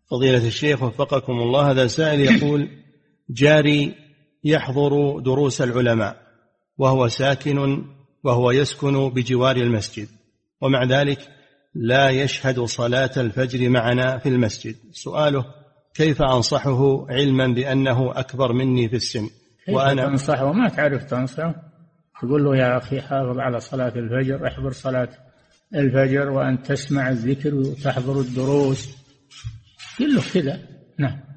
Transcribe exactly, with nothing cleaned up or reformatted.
فضيلة الشيخ وفقكم الله، هذا سائل يقول: جاري يحضر دروس العلماء وهو ساكن وهو يسكن بجوار المسجد، ومع ذلك لا يشهد صلاة الفجر معنا في المسجد. سؤاله: كيف أنصحه علما بأنه أكبر مني في السن؟ وأنا تنصحه ما تعرف تنصحه، تقول له: يا أخي حافظ على صلاة الفجر، احضر صلاة الفجر وأن تسمع الذكر وتحضر الدروس، قل له كذا. نعم.